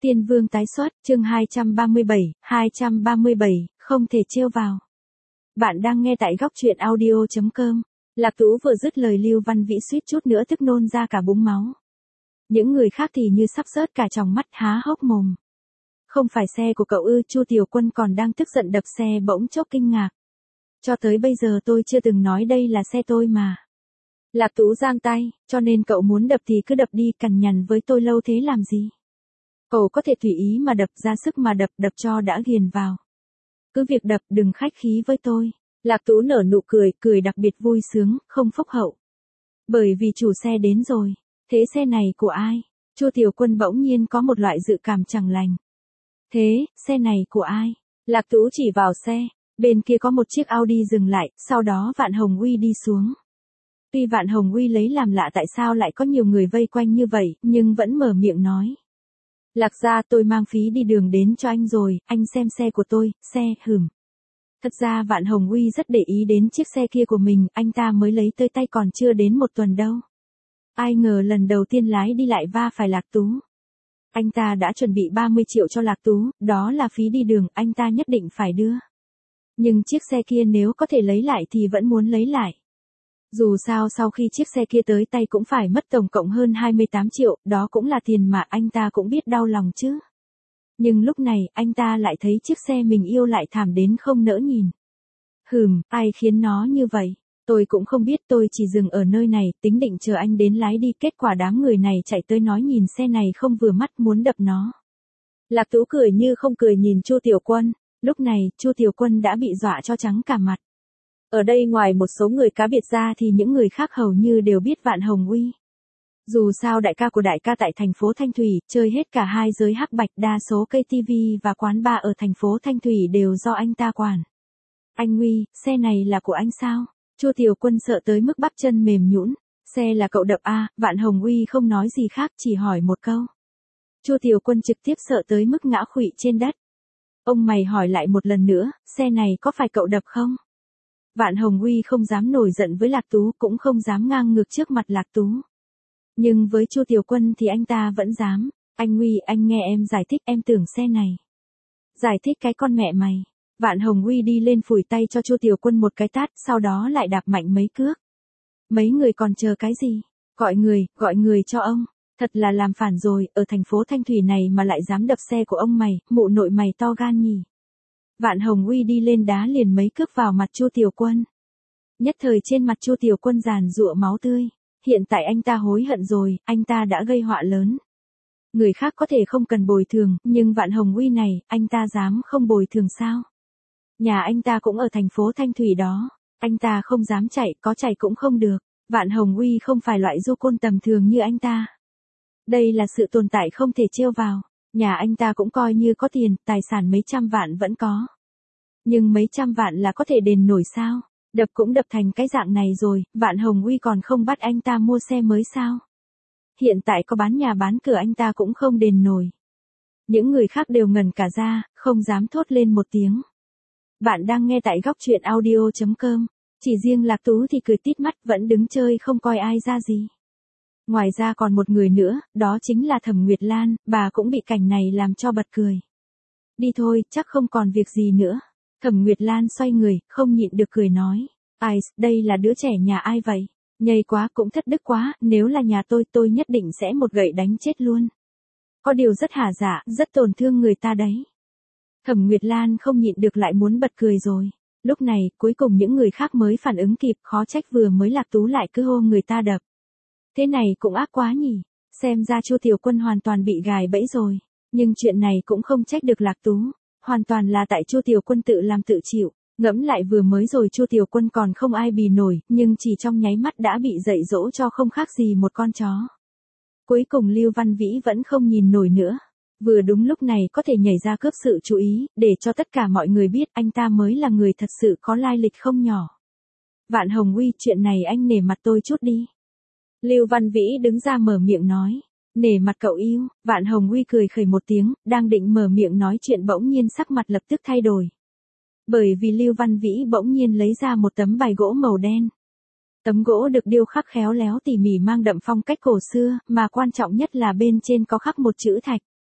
Tiên Vương tái xuất, chương 237, không thể trêu vào. Bạn đang nghe tại góc truyện audio.com. Lạc Tú vừa dứt lời Lưu Văn Vĩ suýt chút nữa tức nôn ra cả búng máu. Những người khác thì như sắp rớt cả tròng mắt há hốc mồm. Không phải xe của cậu ư? Chu Tiểu Quân còn đang tức giận đập xe bỗng chốc kinh ngạc. Cho tới bây giờ tôi chưa từng nói đây là xe tôi mà. Lạc Tú giang tay, cho nên cậu muốn đập thì cứ đập đi, cằn nhằn với tôi lâu thế làm gì? Cậu có thể tùy ý mà đập, ra sức mà đập, đập cho đã ghiền vào. Cứ việc đập, đừng khách khí với tôi. Lạc Tú nở nụ cười, cười đặc biệt vui sướng, không phúc hậu. Bởi vì chủ xe đến rồi. Thế xe này của ai? Chu Tiểu Quân bỗng nhiên có một loại dự cảm chẳng lành. Thế, xe này của ai? Lạc Tú chỉ vào xe, bên kia có một chiếc Audi dừng lại, sau đó Vạn Hồng Uy đi xuống. Tuy Vạn Hồng Uy lấy làm lạ tại sao lại có nhiều người vây quanh như vậy, nhưng vẫn mở miệng nói. Lạc gia, tôi mang phí đi đường đến cho anh rồi, anh xem xe của tôi, xe, hửm. Thật ra Vạn Hồng Uy rất để ý đến chiếc xe kia của mình, anh ta mới lấy tới tay còn chưa đến một tuần đâu. Ai ngờ lần đầu tiên lái đi lại va phải Lạc Tú. Anh ta đã chuẩn bị 30 triệu cho Lạc Tú, đó là phí đi đường, anh ta nhất định phải đưa. Nhưng chiếc xe kia nếu có thể lấy lại thì vẫn muốn lấy lại. Dù sao sau khi chiếc xe kia tới tay cũng phải mất tổng cộng hơn 28 triệu, đó cũng là tiền mà anh ta cũng biết đau lòng chứ. Nhưng lúc này, anh ta lại thấy chiếc xe mình yêu lại thảm đến không nỡ nhìn. Ai khiến nó như vậy? Tôi cũng không biết, tôi chỉ dừng ở nơi này, tính định chờ anh đến lái đi, kết quả đám người này chạy tới nói nhìn xe này không vừa mắt muốn đập nó. Lạc Tú cười như không cười nhìn Chu Tiểu Quân, lúc này, Chu Tiểu Quân đã bị dọa cho trắng cả mặt. Ở đây ngoài một số người cá biệt ra thì những người khác hầu như đều biết Vạn Hồng Uy. Dù sao đại ca của đại ca tại thành phố Thanh Thủy, chơi hết cả hai giới hắc bạch, đa số cây TV và quán bar ở thành phố Thanh Thủy đều do anh ta quản. Anh Uy, xe này là của anh sao? Chu Tiểu Quân sợ tới mức bắp chân mềm nhũn. Xe là cậu đập à? Vạn Hồng Uy không nói gì khác, chỉ hỏi một câu. Chu Tiểu Quân trực tiếp sợ tới mức ngã khuỵu trên đất. Ông mày hỏi lại một lần nữa, xe này có phải cậu đập không? Vạn Hồng Uy không dám nổi giận với Lạc Tú, cũng không dám ngang ngược trước mặt Lạc Tú. Nhưng với Chu Tiểu Quân thì anh ta vẫn dám. Anh Uy, anh nghe em giải thích, em tưởng xe này. Giải thích cái con mẹ mày. Vạn Hồng Uy đi lên phủi tay cho Chu Tiểu Quân một cái tát, sau đó lại đạp mạnh mấy cước. Mấy người còn chờ cái gì? Gọi người cho ông. Thật là làm phản rồi, ở thành phố Thanh Thủy này mà lại dám đập xe của ông mày, mụ nội mày to gan nhỉ. Vạn Hồng Uy đi lên đá liền mấy cước vào mặt Chu Tiểu Quân. Nhất thời trên mặt Chu Tiểu Quân giàn giụa máu tươi. Hiện tại anh ta hối hận rồi, anh ta đã gây họa lớn. Người khác có thể không cần bồi thường, nhưng Vạn Hồng Uy này, anh ta dám không bồi thường sao? Nhà anh ta cũng ở thành phố Thanh Thủy đó. Anh ta không dám chạy, có chạy cũng không được. Vạn Hồng Uy không phải loại du côn tầm thường như anh ta. Đây là sự tồn tại không thể trêu vào. Nhà anh ta cũng coi như có tiền, tài sản mấy trăm vạn vẫn có. Nhưng mấy trăm vạn là có thể đền nổi sao? Đập cũng đập thành cái dạng này rồi, Vạn Hồng Uy còn không bắt anh ta mua xe mới sao? Hiện tại có bán nhà bán cửa anh ta cũng không đền nổi. Những người khác đều ngẩn cả ra, không dám thốt lên một tiếng. Bạn đang nghe tại góc truyện audio.com. Chỉ riêng Lạc Tú thì cười tít mắt, vẫn đứng chơi không coi ai ra gì. Ngoài ra còn một người nữa, đó chính là Thẩm Nguyệt Lan, bà cũng bị cảnh này làm cho bật cười. Đi thôi, chắc không còn việc gì nữa. Thẩm Nguyệt Lan xoay người, không nhịn được cười nói. Ai, đây là đứa trẻ nhà ai vậy? Nhây quá, cũng thất đức quá, nếu là nhà tôi nhất định sẽ một gậy đánh chết luôn. Có điều rất hả dạ, rất tổn thương người ta đấy. Thẩm Nguyệt Lan không nhịn được lại muốn bật cười rồi. Lúc này, cuối cùng những người khác mới phản ứng kịp, khó trách vừa mới Lạc Tú lại cứ hô người ta đập. Thế này cũng ác quá nhỉ, xem ra Chu Tiểu Quân hoàn toàn bị gài bẫy rồi. Nhưng chuyện này cũng không trách được Lạc Tú, hoàn toàn là tại Chu Tiểu Quân tự làm tự chịu. Ngẫm lại vừa mới rồi Chu Tiểu Quân còn không ai bì nổi, nhưng chỉ trong nháy mắt đã bị dạy dỗ cho không khác gì một con chó. Cuối cùng Lưu Văn Vĩ vẫn không nhìn nổi nữa. Vừa đúng lúc này có thể nhảy ra cướp sự chú ý, để cho tất cả mọi người biết anh ta mới là người thật sự có lai lịch không nhỏ. Vạn Hồng Uy, chuyện này anh nể mặt tôi chút đi. Lưu Văn Vĩ đứng ra mở miệng nói. Nể mặt cậu yêu? Vạn Hồng Uy cười khẩy một tiếng, đang định mở miệng nói chuyện bỗng nhiên sắc mặt lập tức thay đổi. Bởi vì Lưu Văn Vĩ bỗng nhiên lấy ra một tấm bài gỗ màu đen. Tấm gỗ được điêu khắc khéo léo tỉ mỉ mang đậm phong cách cổ xưa, mà quan trọng nhất là bên trên có khắc một chữ thạch.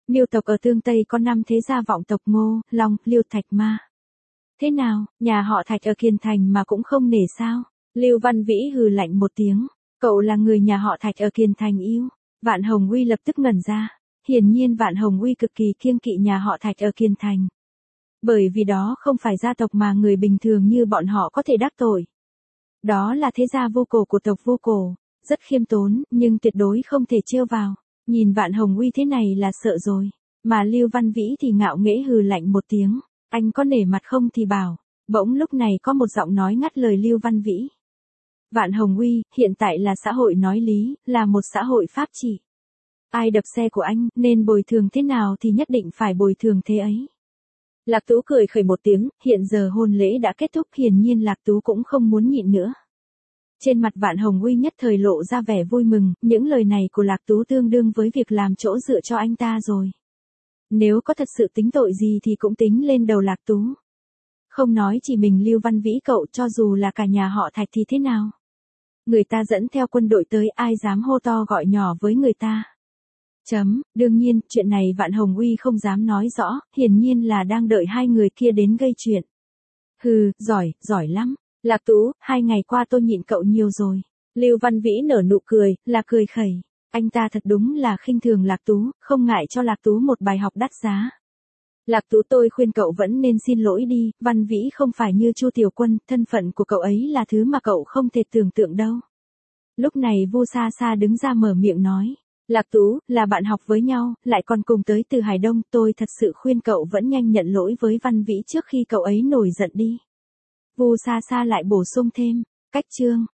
Miêu tộc ở Tương Tây có 5 thế gia vọng tộc Ngô, Long, Liêu, Thạch, Ma. Thế nào, nhà họ Thạch ở Kiền Thành mà cũng không nể sao? Lưu Văn Vĩ hừ lạnh một tiếng. Cậu là người nhà họ Thạch ở Kiền Thành yêu. Vạn Hồng Uy lập tức ngẩn ra. Hiển nhiên Vạn Hồng Uy cực kỳ kiêng kỵ nhà họ Thạch ở Kiền Thành. Bởi vì đó không phải gia tộc mà người bình thường như bọn họ có thể đắc tội. Đó là thế gia Vô Cổ của tộc Vô Cổ. Rất khiêm tốn, nhưng tuyệt đối không thể trêu vào. Nhìn Vạn Hồng Uy thế này là sợ rồi. Mà Lưu Văn Vĩ thì ngạo nghễ hừ lạnh một tiếng. Anh có nể mặt không thì bảo. Bỗng lúc này có một giọng nói ngắt lời Lưu Văn Vĩ. Vạn Hồng Uy, hiện tại là xã hội nói lý, là một xã hội pháp trị. Ai đập xe của anh, nên bồi thường thế nào thì nhất định phải bồi thường thế ấy. Lạc Tú cười khẩy một tiếng, hiện giờ hôn lễ đã kết thúc, hiển nhiên Lạc Tú cũng không muốn nhịn nữa. Trên mặt Vạn Hồng Uy nhất thời lộ ra vẻ vui mừng, những lời này của Lạc Tú tương đương với việc làm chỗ dựa cho anh ta rồi. Nếu có thật sự tính tội gì thì cũng tính lên đầu Lạc Tú. Không nói chỉ mình Lưu Văn Vĩ cậu, cho dù là cả nhà họ Thạch thì thế nào. Người ta dẫn theo quân đội tới, ai dám hô to gọi nhỏ với người ta. Đương nhiên, chuyện này Vạn Hồng Uy không dám nói rõ, hiển nhiên là đang đợi hai người kia đến gây chuyện. Hừ, giỏi lắm. Lạc Tú, 2 ngày qua tôi nhịn cậu nhiều rồi. Lưu Văn Vĩ nở nụ cười, là cười khẩy. Anh ta thật đúng là khinh thường Lạc Tú, không ngại cho Lạc Tú một bài học đắt giá. Lạc Tú, tôi khuyên cậu vẫn nên xin lỗi đi, Văn Vĩ không phải như Chu Tiểu Quân, thân phận của cậu ấy là thứ mà cậu không thể tưởng tượng đâu. Lúc này Vu Sa Sa đứng ra mở miệng nói. Lạc Tú, là bạn học với nhau, lại còn cùng tới từ Hải Đông, tôi thật sự khuyên cậu vẫn nhanh nhận lỗi với Văn Vĩ trước khi cậu ấy nổi giận đi. Vu Sa Sa lại bổ sung thêm, cách chương.